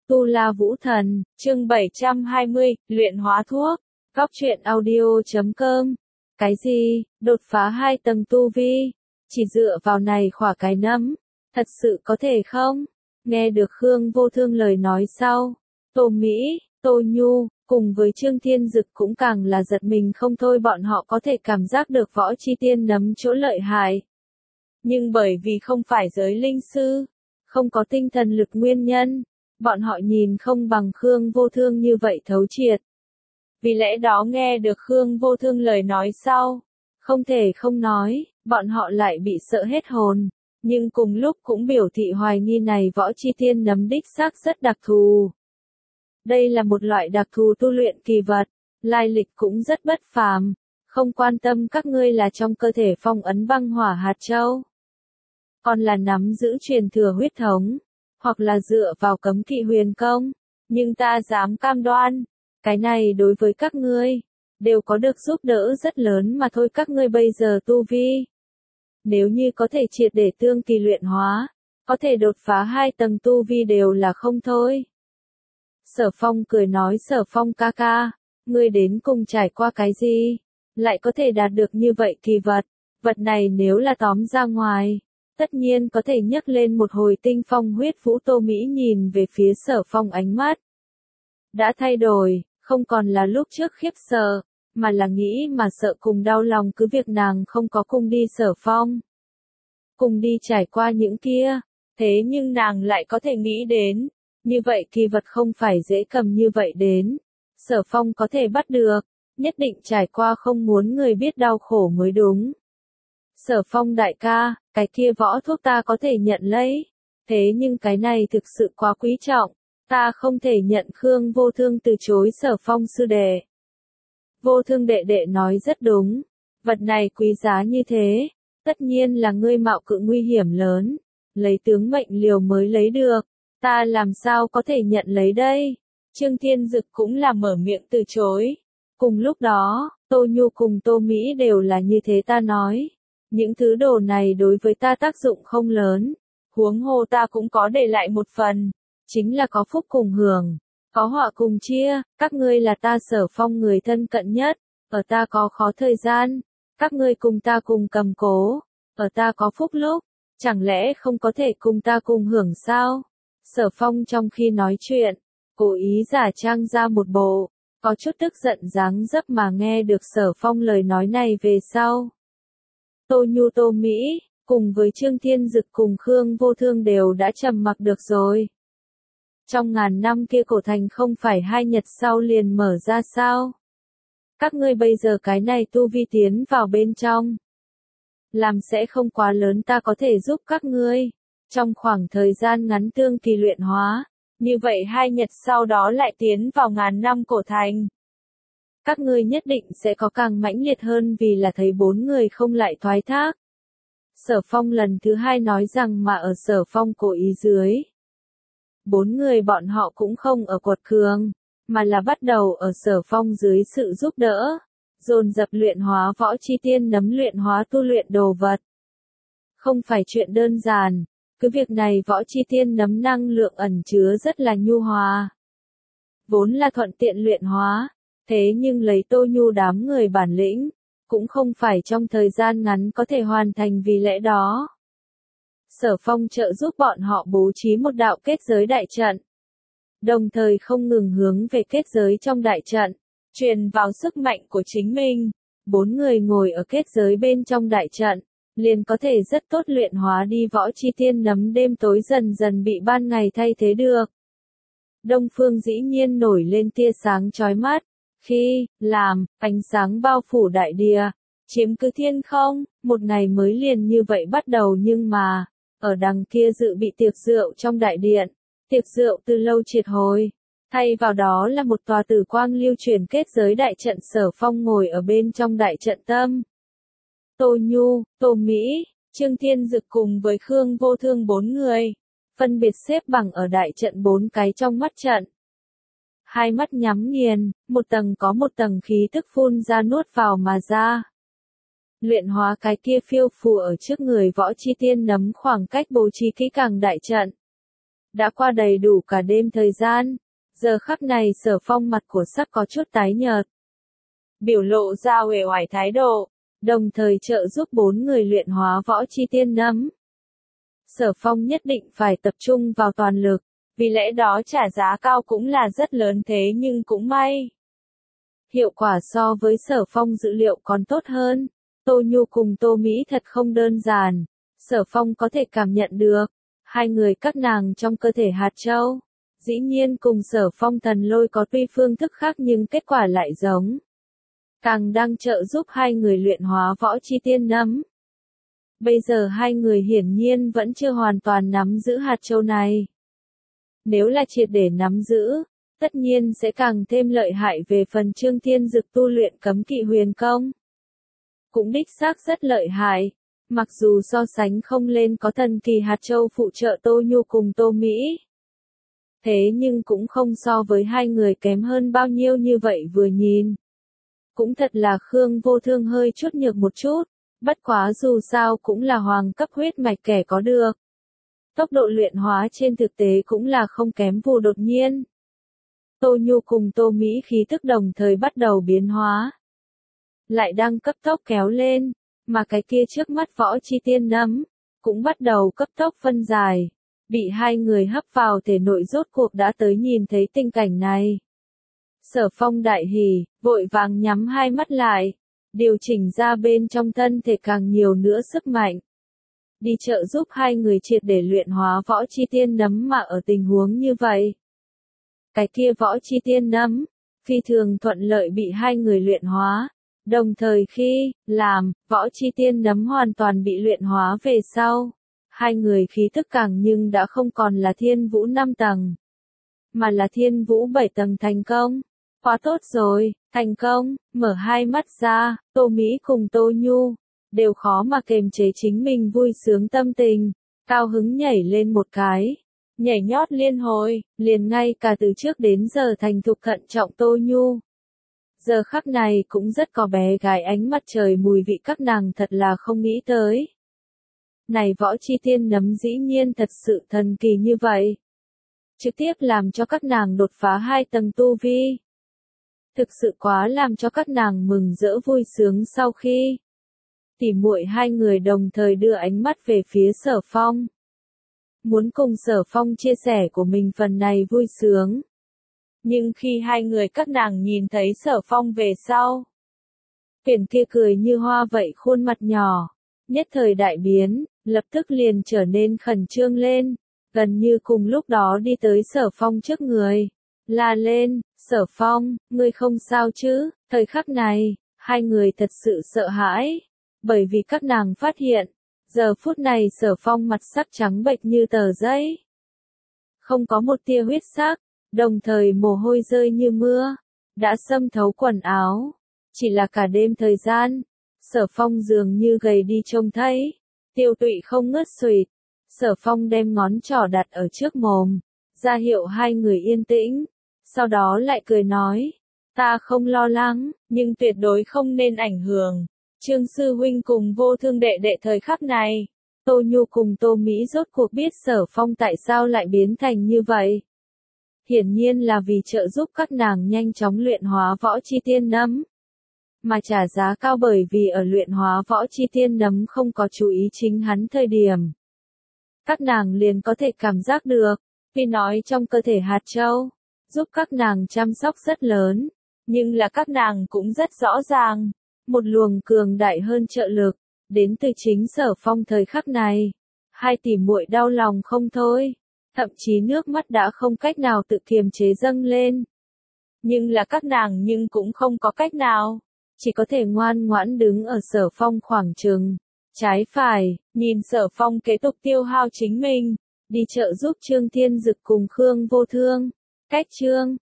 Tu La Vũ Thần, chương 720, luyện hóa thuốc. Góc truyện audio.com. Cái gì, đột phá 2 tầng tu vi? Chỉ dựa vào này khỏa cái nấm, thật sự có thể không? Nghe được Khương Vô Thương lời nói sau, Tô Mỹ, Tô Nhu, cùng với Trương Thiên Dực cũng càng là giật mình không thôi, bọn họ có thể cảm giác được Võ Chi Tiên nấm chỗ lợi hại. Nhưng bởi vì không phải giới linh sư, không có tinh thần lực nguyên nhân, bọn họ nhìn không bằng Khương Vô Thương như vậy thấu triệt. Vì lẽ đó nghe được Khương Vô Thương lời nói sau, không thể không nói, bọn họ lại bị sợ hết hồn, nhưng cùng lúc cũng biểu thị hoài nghi này Võ Chi Tiên nấm đích xác rất đặc thù. Đây là một loại đặc thù tu luyện kỳ vật, lai lịch cũng rất bất phàm, không quan tâm các ngươi là trong cơ thể phong ấn băng hỏa hạt châu, còn là nắm giữ truyền thừa huyết thống, hoặc là dựa vào cấm kỵ huyền công, nhưng ta dám cam đoan, cái này đối với các ngươi, đều có được giúp đỡ rất lớn mà thôi. Các ngươi bây giờ tu vi, nếu như có thể triệt để tương kỳ luyện hóa, có thể đột phá 2 tầng tu vi đều là không thôi. Sở Phong cười nói, Sở Phong ca ca, ngươi đến cùng trải qua cái gì, lại có thể đạt được như vậy kỳ vật, vật này nếu là tóm ra ngoài, tất nhiên có thể nhấc lên một hồi tinh phong huyết vũ. Tô Mỹ nhìn về phía Sở Phong, ánh mắt đã thay đổi, không còn là lúc trước khiếp sợ, mà là nghĩ mà sợ cùng đau lòng. Cứ việc nàng không có cùng đi Sở Phong, cùng đi trải qua những kia, thế nhưng nàng lại có thể nghĩ đến, như vậy kỳ vật không phải dễ cầm như vậy đến, Sở Phong có thể bắt được, nhất định trải qua không muốn người biết đau khổ mới đúng. Sở Phong đại ca, cái kia võ thuốc ta có thể nhận lấy, thế nhưng cái này thực sự quá quý trọng, ta không thể nhận. Khương Vô Thương từ chối Sở Phong sư đệ. Vô Thương đệ đệ nói rất đúng, vật này quý giá như thế, tất nhiên là ngươi mạo cự nguy hiểm lớn, lấy tướng mệnh liều mới lấy được, ta làm sao có thể nhận lấy đây? Trương Thiên Dực cũng là mở miệng từ chối. Cùng lúc đó, Tô Nhu cùng Tô Mỹ đều là như thế. Ta nói, những thứ đồ này đối với ta tác dụng không lớn, huống hồ ta cũng có để lại một phần, chính là có phúc cùng hưởng, có họa cùng chia, các ngươi là ta Sở Phong người thân cận nhất, ở ta có khó thời gian, các ngươi cùng ta cùng cầm cố, ở ta có phúc lúc, chẳng lẽ không có thể cùng ta cùng hưởng sao? Sở Phong trong khi nói chuyện, cố ý giả trang ra một bộ, có chút tức giận dáng dấp mà nghe được Sở Phong lời nói này về sau. Tô Nhu Tô Mỹ, cùng với Trương Thiên Dực cùng Khương Vô Thương đều đã trầm mặc được rồi. Trong ngàn năm kia cổ thành không phải 2 nhật sau liền mở ra sao? Các ngươi bây giờ cái này tu vi tiến vào bên trong, làm sẽ không quá lớn, ta có thể giúp các ngươi trong khoảng thời gian ngắn tương kỳ luyện hóa, như vậy 2 nhật sau đó lại tiến vào ngàn năm cổ thành. Các ngươi nhất định sẽ có càng mãnh liệt hơn, vì là thấy 4 người không lại thoái thác. Sở Phong lần thứ 2 nói rằng, mà ở Sở Phong cố ý dưới, 4 người bọn họ cũng không ở quật cường, mà là bắt đầu ở Sở Phong dưới sự giúp đỡ, dồn dập luyện hóa Võ Chi Tiên nấm, luyện hóa tu luyện đồ vật. Không phải chuyện đơn giản, cứ việc này Võ Chi Tiên nấm năng lượng ẩn chứa rất là nhu hòa, vốn là thuận tiện luyện hóa, thế nhưng lấy Tô Nhu đám người bản lĩnh, cũng không phải trong thời gian ngắn có thể hoàn thành. Vì lẽ đó, Sở Phong trợ giúp bọn họ bố trí một đạo kết giới đại trận, đồng thời không ngừng hướng về kết giới trong đại trận, truyền vào sức mạnh của chính mình. 4 người ngồi ở kết giới bên trong đại trận, liền có thể rất tốt luyện hóa đi Võ Chi Tiên nấm, đêm tối dần dần bị ban ngày thay thế được. Đông phương dĩ nhiên nổi lên tia sáng chói mắt, khi làm ánh sáng bao phủ đại địa, chiếm cứ thiên không, một ngày mới liền như vậy bắt đầu. Nhưng mà, ở đằng kia dự bị tiệc rượu trong đại điện, tiệc rượu từ lâu triệt hồi, thay vào đó là một tòa tử quang lưu truyền kết giới đại trận. Sở Phong ngồi ở bên trong đại trận tâm. Tô Nhu, Tô Mỹ, Trương Thiên Dực cùng với Khương Vô Thương 4 người, phân biệt xếp bằng ở đại trận 4 cái trong mắt trận. Hai mắt nhắm nghiền, một tầng có một tầng khí tức phun ra nuốt vào mà ra. Luyện hóa cái kia phiêu phù ở trước người Võ Chi Tiên nấm, khoảng cách bố trí kỹ càng đại trận. Đã qua đầy đủ cả đêm thời gian, giờ khắc này Sở Phong mặt của sắc có chút tái nhợt. Biểu lộ ra uể oải thái độ, đồng thời trợ giúp 4 người luyện hóa võ chi tiên nấm. Sở Phong nhất định phải tập trung vào toàn lực, vì lẽ đó trả giá cao cũng là rất lớn thế nhưng cũng may. Hiệu quả so với Sở Phong dự liệu còn tốt hơn. Tô Nhu cùng Tô Mỹ thật không đơn giản. Sở Phong có thể cảm nhận được, hai người các nàng trong cơ thể hạt châu. Dĩ nhiên cùng Sở Phong thần lôi có tuy phương thức khác nhưng kết quả lại giống. Càng đang trợ giúp hai người luyện hóa võ chi tiên nấm. Bây giờ hai người hiển nhiên vẫn chưa hoàn toàn nắm giữ hạt châu này. Nếu là triệt để nắm giữ, tất nhiên sẽ càng thêm lợi hại về phần Trương Thiên Dực tu luyện cấm kỵ huyền công. Cũng đích xác rất lợi hại, mặc dù so sánh không lên có thần kỳ hạt châu phụ trợ Tô Nhu cùng Tô Mỹ. Thế nhưng cũng không so với hai người kém hơn bao nhiêu như vậy vừa nhìn. Cũng thật là Khương Vô Thương hơi chút nhược một chút, bất quá dù sao cũng là hoàng cấp huyết mạch kẻ có được. Tốc độ luyện hóa trên thực tế cũng là không kém Vu Đột Nhiên. Tô Nhu cùng Tô Mỹ khí tức đồng thời bắt đầu biến hóa. Lại đang cấp tốc kéo lên, mà cái kia trước mắt võ chi tiên nấm, cũng bắt đầu cấp tốc phân giải. Bị hai người hấp vào thể nội rốt cuộc đã tới nhìn thấy tình cảnh này. Sở Phong đại hỉ, vội vàng nhắm hai mắt lại, điều chỉnh ra bên trong thân thể càng nhiều nữa sức mạnh. Đi trợ giúp hai người triệt để luyện hóa võ chi tiên nấm mà ở tình huống như vậy. Cái kia võ chi tiên nấm, phi thường thuận lợi bị hai người luyện hóa. Đồng thời khi làm, võ chi tiên nấm hoàn toàn bị luyện hóa về sau. Hai người khí tức càng nhưng đã không còn là thiên vũ 5 tầng, mà là thiên vũ 7 tầng thành công. Quá tốt rồi, thành công, mở hai mắt ra, Tô Mỹ cùng Tô Nhu, đều khó mà kềm chế chính mình vui sướng tâm tình, cao hứng nhảy lên một cái, nhảy nhót liên hồi, liền ngay cả từ trước đến giờ thành thục thận trọng Tô Nhu. Giờ khắc này cũng rất có bé gái ánh mặt trời mùi vị các nàng thật là không nghĩ tới. Này võ chi tiên nấm dĩ nhiên thật sự thần kỳ như vậy. Trực tiếp làm cho các nàng đột phá 2 tầng tu vi. Thực sự quá làm cho các nàng mừng rỡ vui sướng sau khi tỉ muội hai người đồng thời đưa ánh mắt về phía Sở Phong. Muốn cùng Sở Phong chia sẻ của mình phần này vui sướng. Nhưng khi hai người các nàng nhìn thấy Sở Phong về sau, Huyền kia cười như hoa vậy khuôn mặt nhỏ, nhất thời đại biến, lập tức liền trở nên khẩn trương lên, gần như cùng lúc đó đi tới Sở Phong trước người, la lên, Sở Phong, ngươi không sao chứ? Thời khắc này, hai người thật sự sợ hãi, bởi vì các nàng phát hiện, giờ phút này Sở Phong mặt sắc trắng bệch như tờ giấy, không có một tia huyết sắc, đồng thời mồ hôi rơi như mưa, đã xâm thấu quần áo, chỉ là cả đêm thời gian, Sở Phong dường như gầy đi trông thấy, tiêu tụy không ngớt sụt. Sở Phong đem ngón trỏ đặt ở trước mồm, ra hiệu hai người yên tĩnh, sau đó lại cười nói, ta không lo lắng, nhưng tuyệt đối không nên ảnh hưởng. Trương sư huynh cùng Vô Thương đệ đệ thời khắc này, Tô Nhu cùng Tô Mỹ rốt cuộc biết Sở Phong tại sao lại biến thành như vậy. Hiển nhiên là vì trợ giúp các nàng nhanh chóng luyện hóa võ chi tiên nấm. Mà trả giá cao bởi vì ở luyện hóa võ chi tiên nấm không có chú ý chính hắn thời điểm. Các nàng liền có thể cảm giác được, vì nói trong cơ thể hạt châu, giúp các nàng chăm sóc rất lớn, nhưng là các nàng cũng rất rõ ràng, một luồng cường đại hơn trợ lực, đến từ chính Sở Phong thời khắc này. Hai tỷ muội đau lòng không thôi, thậm chí nước mắt đã không cách nào tự kiềm chế dâng lên. Nhưng là các nàng nhưng cũng không có cách nào, chỉ có thể ngoan ngoãn đứng ở Sở Phong khoảng chừng trái phải, nhìn Sở Phong kế tục tiêu hao chính mình, đi trợ giúp Trương Thiên Dực cùng Khương Vô Thương. Cách chương